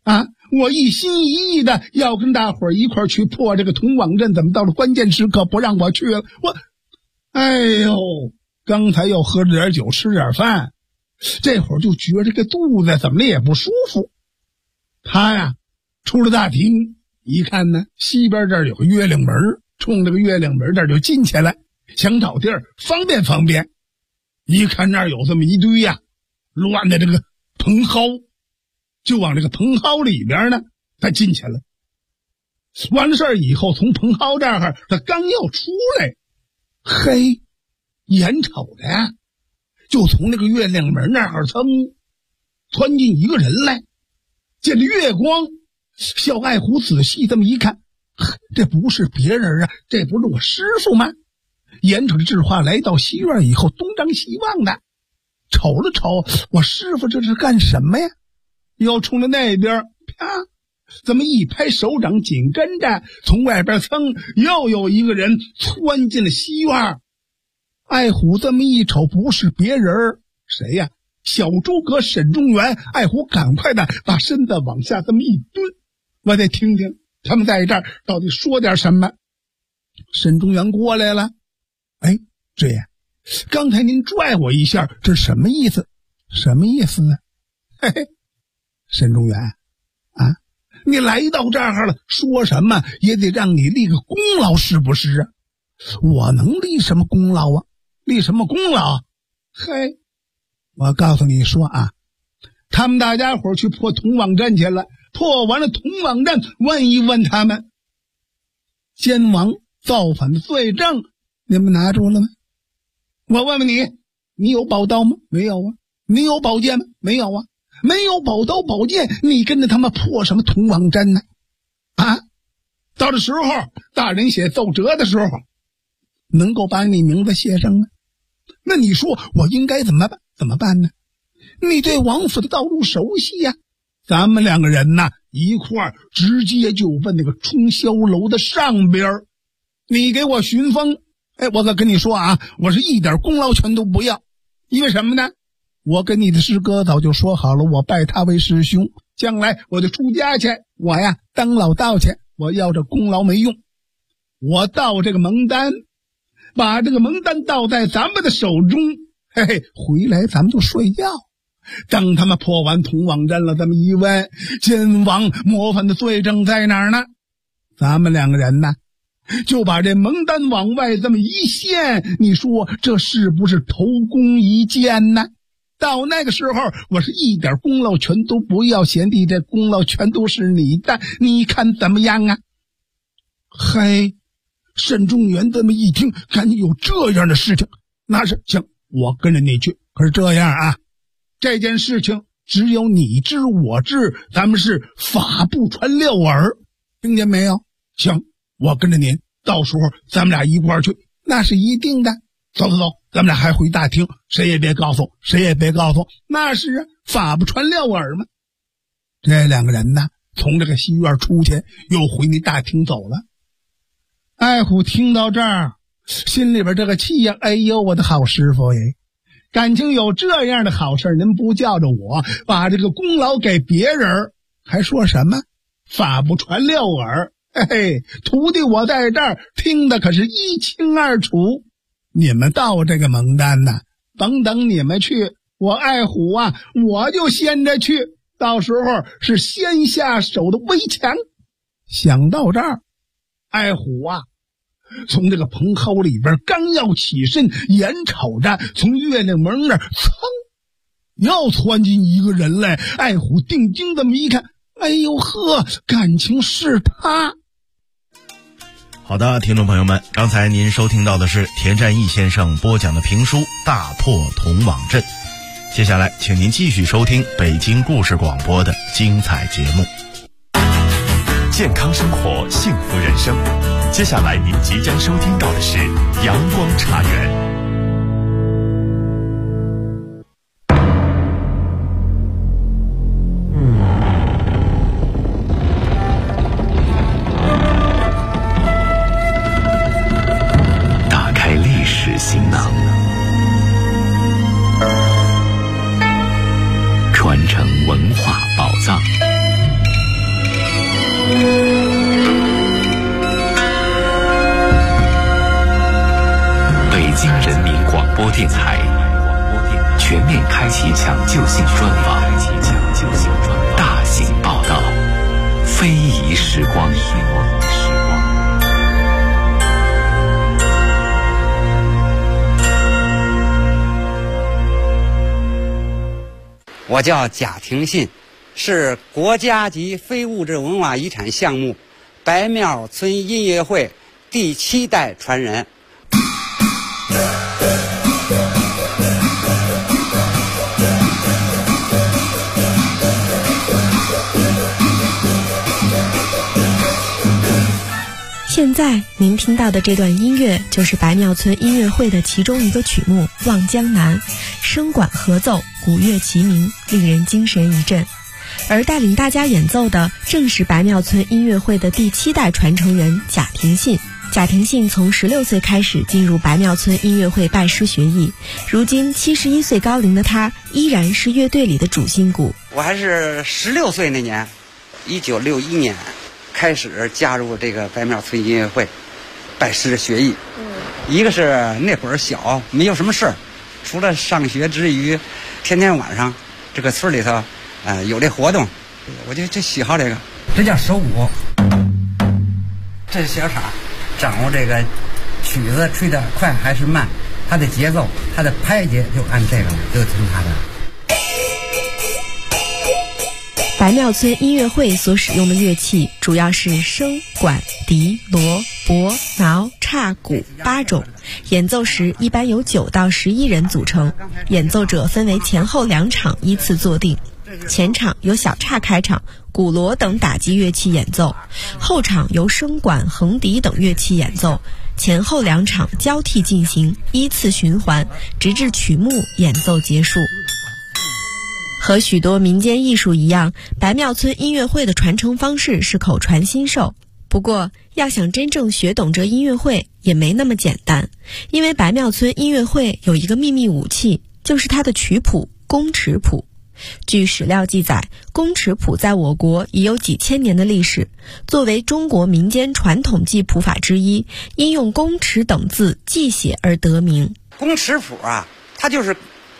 我一心一意的要跟大伙儿一块儿去破这个铜网阵，怎么到了关键时刻不让我去了？哎呦，刚才又喝了点酒，吃点饭，这会儿就觉着这个肚子怎么的也不舒服。他呀出了大厅，一看呢，西边这儿有个月亮门，冲这个月亮门这儿就进去了，想找地儿方便方便。一看那儿有这么一堆呀乱的这个蓬蒿，就往这个蓬蒿里边呢他进去了。完了事儿以后，从蓬蒿这儿他刚要出来，嘿，眼瞅的呀就从那个月亮门那儿窜进一个人来。见着月光，小爱虎仔细这么一看，这不是别人啊，这不是我师傅吗？眼瞅着智化来到西院以后，东张西望的瞅了瞅，我师傅这是干什么呀？又冲着那边啪这么一拍手掌，紧跟着从外边噌又有一个人窜进了西院。爱虎这么一瞅，不是别人，谁呀？小诸葛沈中原。爱虎赶快的把身子往下这么一蹲，我得听听他们在这儿到底说点什么。沈中原过来了，哎，这呀，刚才您拽我一下，这是什么意思？什么意思呢？嘿嘿，沈中原啊，你来到这儿了，说什么也得让你立个功劳，是不是啊？我能立什么功劳啊？立什么功劳？嘿，我告诉你说啊，他们大家伙去破铜网阵去了，破完了铜网阵，问一问他们，奸王造反的罪证你们拿住了吗？我问问你，你有宝刀吗？没有啊。你有宝剑吗？没有啊。没有宝刀宝剑，你跟着他们破什么铜网阵呢？啊，到的时候大人写奏折的时候能够把你名字写上吗？那你说我应该怎么办呢？你对王府的道路熟悉呀，咱们两个人呢一块儿直接就奔那个冲霄楼的上边，你给我巡风。哎，我可跟你说啊，我是一点功劳全都不要。因为什么呢？我跟你的师哥早就说好了，我拜他为师兄，将来我就出家去，我呀当老道去，我要这功劳没用。我盗这个蒙丹，把这个蒙丹倒在咱们的手中，嘿嘿，回来咱们就睡觉。等他们破完铜网阵了，咱们一问，奸王模范的罪证在哪儿呢？咱们两个人呢就把这蒙丹往外这么一献，你说这是不是头功一件呢？到那个时候我是一点功劳全都不要，贤弟，这功劳全都是你的，你看怎么样啊？嘿，沈中原这么一听，赶紧有这样的事情，那是行，我跟着你去。可是这样啊，这件事情只有你知我知，咱们是法不传六耳，听见没有？行，我跟着您，到时候咱们俩一块儿去，那是一定的。走，咱们俩还回大厅，谁也别告诉，那是啊，法不传六耳嘛。这两个人呢从这个西院出去，又回那大厅走了。爱虎听到这儿，心里边这个气呀，哎呦，我的好师傅耶，感情有这样的好事，您不叫着我把这个功劳给别人，还说什么法不传六耳？嘿嘿，徒弟我在这儿听的可是一清二楚。你们到这个蒙丹呢，甭等你们去，我爱虎啊，我就先着去，到时候是先下手的为强。想到这儿，爱虎啊从这个蓬蒿里边刚要起身，眼瞅着从月亮门那儿噌要窜进一个人来。爱虎定睛这么一看，哎呦呵，感情是他。 好的，听众朋友们，刚才您收听到的是田占义先生播讲的评书《大破铜网阵》，接下来请您继续收听北京故事广播的精彩节目。 健康生活，幸福人生。接下来您即将收听到的是阳光茶园。行囊，传承文化宝藏， 电台，全面开启抢救性专访，大型报道，非遗时光。 我叫贾廷信，是国家级非物质文化遗产项目白庙村音乐会第7代传人。 现在您听到的这段音乐就是白庙村音乐会的其中一个曲目《望江南》，声管合奏，鼓乐齐鸣，令人精神一振。而带领大家演奏的正是白庙村音乐会的第7代传承人贾廷信。贾廷信从16岁开始进入白庙村音乐会拜师学艺，如今71岁高龄的他依然是乐队里的主心骨。 我还是16岁那年，1961年开始加入这个白庙村音乐会，拜师学艺。一个是那会儿小，没有什么事儿，除了上学之余，天天晚上这个村里头，有这活动，我就喜好这个。这叫手鼓，这是小傻，掌握这个曲子吹得快还是慢，它的节奏，它的拍节就按这个了，就听它的。 白庙村音乐会所使用的乐器主要是笙、管、笛、锣、钹、挠、叉、鼓8种，演奏时一般由9到11人组成，演奏者分为前后2场依次坐定。前场由小叉开场，鼓锣等打击乐器演奏，后场由笙管、横笛等乐器演奏，前后2场交替进行，依次循环，直至曲目演奏结束。和许多民间艺术一样，白庙村音乐会的传承方式是口传心授。不过，要想真正学懂这音乐会也没那么简单，因为白庙村音乐会有一个秘密武器，就是它的曲谱宫尺谱。据史料记载，宫尺谱在我国已有几千年的历史，作为中国民间传统记谱法之一，因用宫尺等字记写而得名。 宫尺谱啊，它就是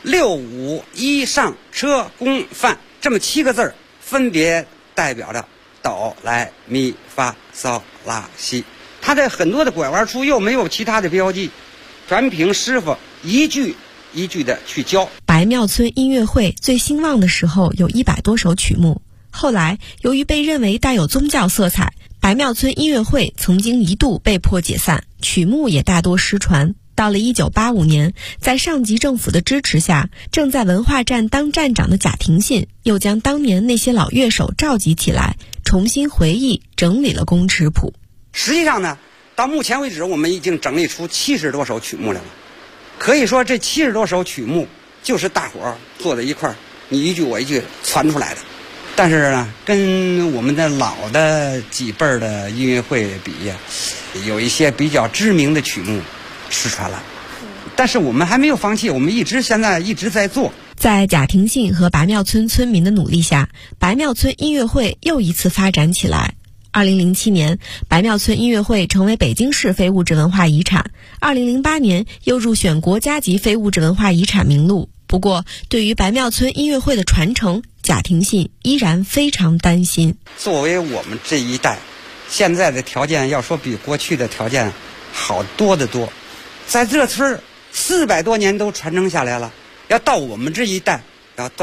6、5、1上车宫范这么7个字，分别代表着哆来咪发嗦拉西。它的很多的拐弯处又没有其他的标记，全凭师傅一句一句的去教。 白庙村音乐会最兴旺的时候有100多首曲目，后来由于被认为带有宗教色彩，白庙村音乐会曾经一度被迫解散，曲目也大多失传。到了1985年，在上级政府的支持下，正在文化站当站长的贾廷信又将当年那些老乐手召集起来，重新回忆整理了宫尺谱。 实际上呢，到目前为止我们已经整理出70多首曲目来了。可以说这70多首曲目就是大伙儿坐在一块儿，你一句我一句传出来的。但是呢，跟我们的老的几辈儿的音乐会比呀，有一些比较知名的曲目失传了，但是我们还没有放弃，我们现在一直在做。 在贾廷信和白庙村村民的努力下，白庙村音乐会又一次发展起来。2007年，白庙村音乐会成为北京市非物质文化遗产，2008年又入选国家级非物质文化遗产名录。不过，对于白庙村音乐会的传承，贾廷信依然非常担心。 作为我们这一代，现在的条件要说比过去的条件好多得多，在这村400多年都传承下来了，要到我们这一代要